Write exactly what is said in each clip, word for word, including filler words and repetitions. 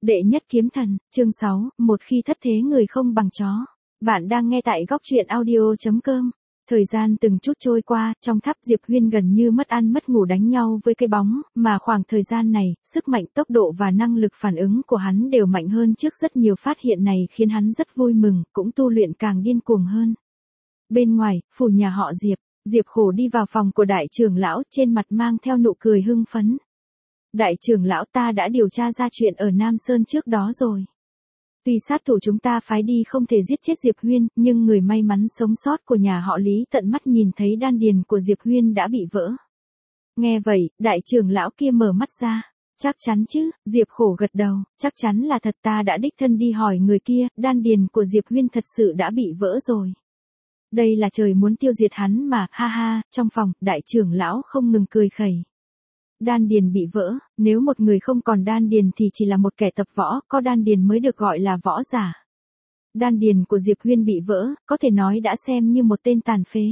Đệ nhất kiếm thần, chương sáu, một khi thất thế người không bằng chó. Bạn đang nghe tại góc truyện audio chấm com. Thời gian từng chút trôi qua, trong tháp Diệp Huyên gần như mất ăn mất ngủ đánh nhau với cái bóng, mà khoảng thời gian này, sức mạnh tốc độ và năng lực phản ứng của hắn đều mạnh hơn trước rất nhiều. Phát hiện này khiến hắn rất vui mừng, cũng tu luyện càng điên cuồng hơn. Bên ngoài, phủ nhà họ Diệp, Diệp Khổ đi vào phòng của đại trưởng lão, trên mặt mang theo nụ cười hưng phấn. Đại trưởng lão, ta đã điều tra ra chuyện ở Nam Sơn trước đó rồi. Tuy sát thủ chúng ta phái đi không thể giết chết Diệp Huyên, nhưng người may mắn sống sót của nhà họ Lý tận mắt nhìn thấy đan điền của Diệp Huyên đã bị vỡ. Nghe vậy, đại trưởng lão kia mở mắt ra. Chắc chắn chứ, Diệp Khổ gật đầu, chắc chắn là thật, ta đã đích thân đi hỏi người kia, đan điền của Diệp Huyên thật sự đã bị vỡ rồi. Đây là trời muốn tiêu diệt hắn mà, ha ha. Trong phòng, đại trưởng lão không ngừng cười khẩy. Đan điền bị vỡ, nếu một người không còn đan điền thì chỉ là một kẻ tập võ, có đan điền mới được gọi là võ giả. Đan điền của Diệp Huyên bị vỡ, có thể nói đã xem như một tên tàn phế.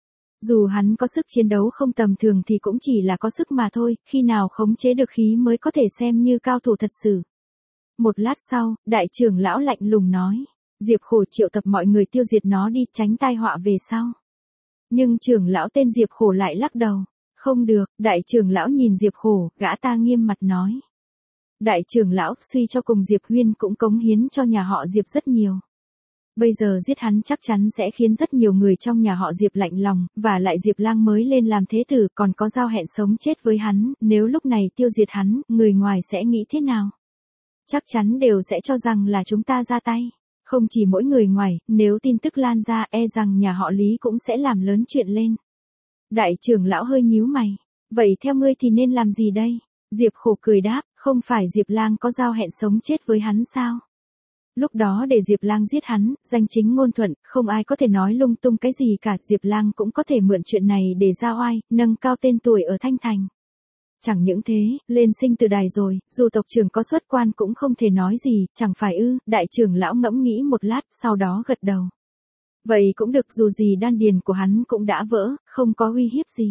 Dù hắn có sức chiến đấu không tầm thường thì cũng chỉ là có sức mà thôi, khi nào khống chế được khí mới có thể xem như cao thủ thật sự. Một lát sau, đại trưởng lão lạnh lùng nói, Diệp Khổ triệu tập mọi người tiêu diệt nó đi, tránh tai họa về sau. Nhưng trưởng lão tên Diệp Khổ lại lắc đầu. Không được, đại trưởng lão nhìn Diệp Khổ, gã ta nghiêm mặt nói. Đại trưởng lão, suy cho cùng Diệp Huyên cũng cống hiến cho nhà họ Diệp rất nhiều. Bây giờ giết hắn chắc chắn sẽ khiến rất nhiều người trong nhà họ Diệp lạnh lòng, và lại Diệp Lang mới lên làm thế tử còn có giao hẹn sống chết với hắn, nếu lúc này tiêu diệt hắn, người ngoài sẽ nghĩ thế nào? Chắc chắn đều sẽ cho rằng là chúng ta ra tay. Không chỉ mỗi người ngoài, nếu tin tức lan ra e rằng nhà họ Lý cũng sẽ làm lớn chuyện lên. Đại trưởng lão hơi nhíu mày. Vậy theo ngươi thì nên làm gì đây? Diệp Khổ cười đáp, không phải Diệp Lang có giao hẹn sống chết với hắn sao? Lúc đó để Diệp Lang giết hắn, danh chính ngôn thuận, không ai có thể nói lung tung cái gì cả. Diệp Lang cũng có thể mượn chuyện này để ra oai, nâng cao tên tuổi ở Thanh Thành. Chẳng những thế, lên sinh từ đài rồi, dù tộc trưởng có xuất quan cũng không thể nói gì, chẳng phải ư? Đại trưởng lão ngẫm nghĩ một lát, sau đó gật đầu. Vậy cũng được, dù gì đan điền của hắn cũng đã vỡ, không có uy hiếp gì.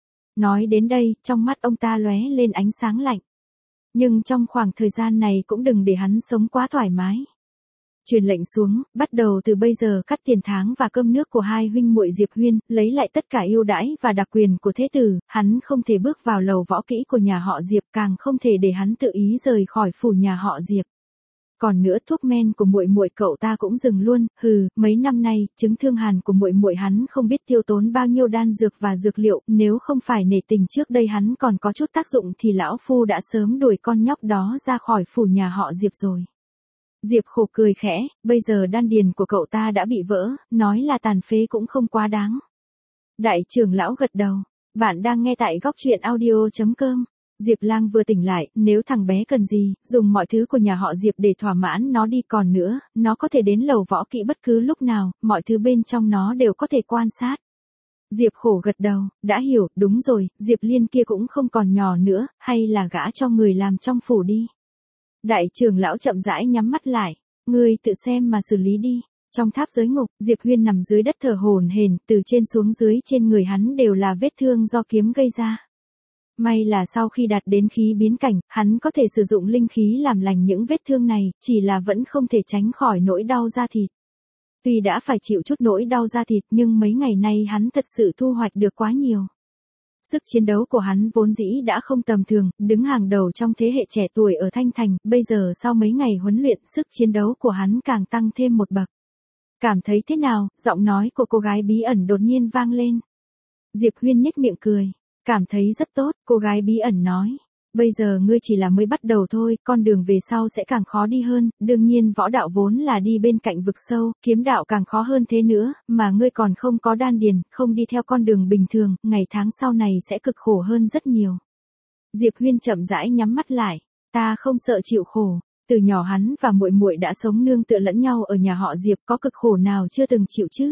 Nói đến đây, trong mắt ông ta lóe lên ánh sáng lạnh. Nhưng trong khoảng thời gian này cũng đừng để hắn sống quá thoải mái. Truyền lệnh xuống, bắt đầu từ bây giờ cắt tiền tháng và cơm nước của hai huynh muội Diệp Huyên, lấy lại tất cả ưu đãi và đặc quyền của thế tử, hắn không thể bước vào lầu võ kỹ của nhà họ Diệp, càng không thể để hắn tự ý rời khỏi phủ nhà họ Diệp. Còn nữa, thuốc men của muội muội cậu ta cũng dừng luôn, hừ, mấy năm nay, chứng thương hàn của muội muội hắn không biết tiêu tốn bao nhiêu đan dược và dược liệu, nếu không phải nể tình trước đây hắn còn có chút tác dụng thì lão phu đã sớm đuổi con nhóc đó ra khỏi phủ nhà họ Diệp rồi. Diệp Khổ cười khẽ, bây giờ đan điền của cậu ta đã bị vỡ, nói là tàn phế cũng không quá đáng. Đại trưởng lão gật đầu, bạn đang nghe tại góc truyện audio chấm com. Diệp Lang vừa tỉnh lại, nếu thằng bé cần gì, dùng mọi thứ của nhà họ Diệp để thỏa mãn nó đi, còn nữa, nó có thể đến lầu võ kỹ bất cứ lúc nào, mọi thứ bên trong nó đều có thể quan sát. Diệp Khổ gật đầu, đã hiểu, đúng rồi, Diệp Liên kia cũng không còn nhỏ nữa, hay là gã cho người làm trong phủ đi. Đại trưởng lão chậm rãi nhắm mắt lại, ngươi tự xem mà xử lý đi. Trong tháp giới ngục, Diệp Huyên nằm dưới đất thở hổn hển, từ trên xuống dưới trên người hắn đều là vết thương do kiếm gây ra. May là sau khi đạt đến khí biến cảnh, hắn có thể sử dụng linh khí làm lành những vết thương này, chỉ là vẫn không thể tránh khỏi nỗi đau da thịt. Tuy đã phải chịu chút nỗi đau da thịt nhưng mấy ngày nay hắn thật sự thu hoạch được quá nhiều. Sức chiến đấu của hắn vốn dĩ đã không tầm thường, đứng hàng đầu trong thế hệ trẻ tuổi ở Thanh Thành, bây giờ sau mấy ngày huấn luyện, sức chiến đấu của hắn càng tăng thêm một bậc. Cảm thấy thế nào? Giọng nói của cô gái bí ẩn đột nhiên vang lên. Diệp Huyên nhếch miệng cười. Cảm thấy rất tốt, cô gái bí ẩn nói. Bây giờ ngươi chỉ là mới bắt đầu thôi, con đường về sau sẽ càng khó đi hơn, đương nhiên võ đạo vốn là đi bên cạnh vực sâu, kiếm đạo càng khó hơn thế nữa, mà ngươi còn không có đan điền, không đi theo con đường bình thường, ngày tháng sau này sẽ cực khổ hơn rất nhiều. Diệp Huyên chậm rãi nhắm mắt lại, ta không sợ chịu khổ, từ nhỏ hắn và muội muội đã sống nương tựa lẫn nhau ở nhà họ Diệp, có cực khổ nào chưa từng chịu chứ?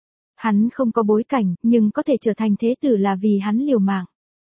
Hắn không có bối cảnh, nhưng có thể trở thành thế tử là vì hắn liều mạng.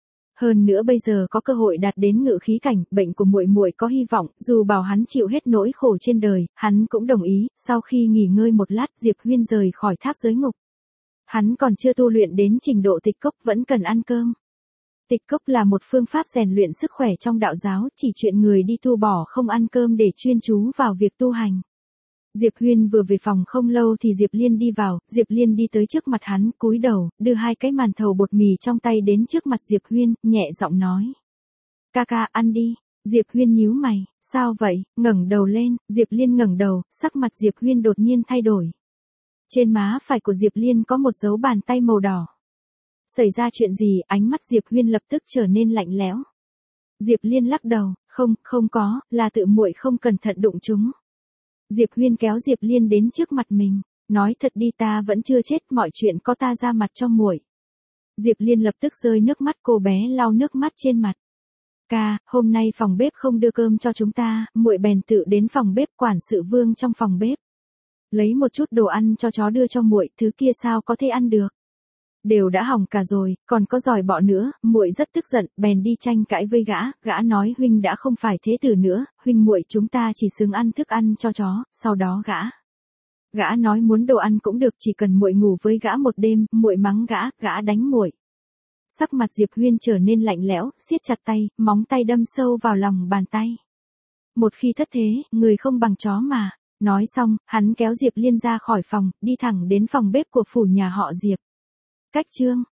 Hơn nữa bây giờ có cơ hội đạt đến ngự khí cảnh, bệnh của muội muội có hy vọng, dù bảo hắn chịu hết nỗi khổ trên đời, hắn cũng đồng ý. Sau khi nghỉ ngơi một lát, Diệp Huyên rời khỏi tháp giới ngục. Hắn còn chưa tu luyện đến trình độ tịch cốc, vẫn cần ăn cơm. Tịch cốc là một phương pháp rèn luyện sức khỏe trong đạo giáo, chỉ chuyện người đi tu bỏ không ăn cơm để chuyên chú vào việc tu hành. Diệp Huyên vừa về phòng không lâu thì Diệp Liên đi vào, Diệp Liên đi tới trước mặt hắn, cúi đầu, đưa hai cái màn thầu bột mì trong tay đến trước mặt Diệp Huyên, nhẹ giọng nói. Ca ca ăn đi. Diệp Huyên nhíu mày, sao vậy, ngẩng đầu lên, Diệp Liên ngẩng đầu, sắc mặt Diệp Huyên đột nhiên thay đổi. Trên má phải của Diệp Liên có một dấu bàn tay màu đỏ. Xảy ra chuyện gì, ánh mắt Diệp Huyên lập tức trở nên lạnh lẽo. Diệp Liên lắc đầu, không, không có, là tự muội không cẩn thận đụng chúng. Diệp Huyên kéo Diệp Liên đến trước mặt mình, nói thật đi ta vẫn chưa chết, mọi chuyện có ta ra mặt cho muội. Diệp Liên lập tức rơi nước mắt, cô bé lau nước mắt trên mặt. Ca, hôm nay phòng bếp không đưa cơm cho chúng ta, muội bèn tự đến phòng bếp, quản sự Vương trong phòng bếp. Lấy một chút đồ ăn cho chó đưa cho muội, thứ kia sao có thể ăn được. Đều đã hỏng cả rồi, còn có giỏi bọ nữa, muội rất tức giận, bèn đi tranh cãi với gã, gã nói huynh đã không phải thế tử nữa, huynh muội chúng ta chỉ xứng ăn thức ăn cho chó, sau đó gã. Gã nói muốn đồ ăn cũng được, chỉ cần muội ngủ với gã một đêm, muội mắng gã, gã đánh muội. Sắc mặt Diệp Huyên trở nên lạnh lẽo, siết chặt tay, móng tay đâm sâu vào lòng bàn tay. Một khi thất thế, người không bằng chó mà. Nói xong, hắn kéo Diệp Liên ra khỏi phòng, đi thẳng đến phòng bếp của phủ nhà họ Diệp. Cách chương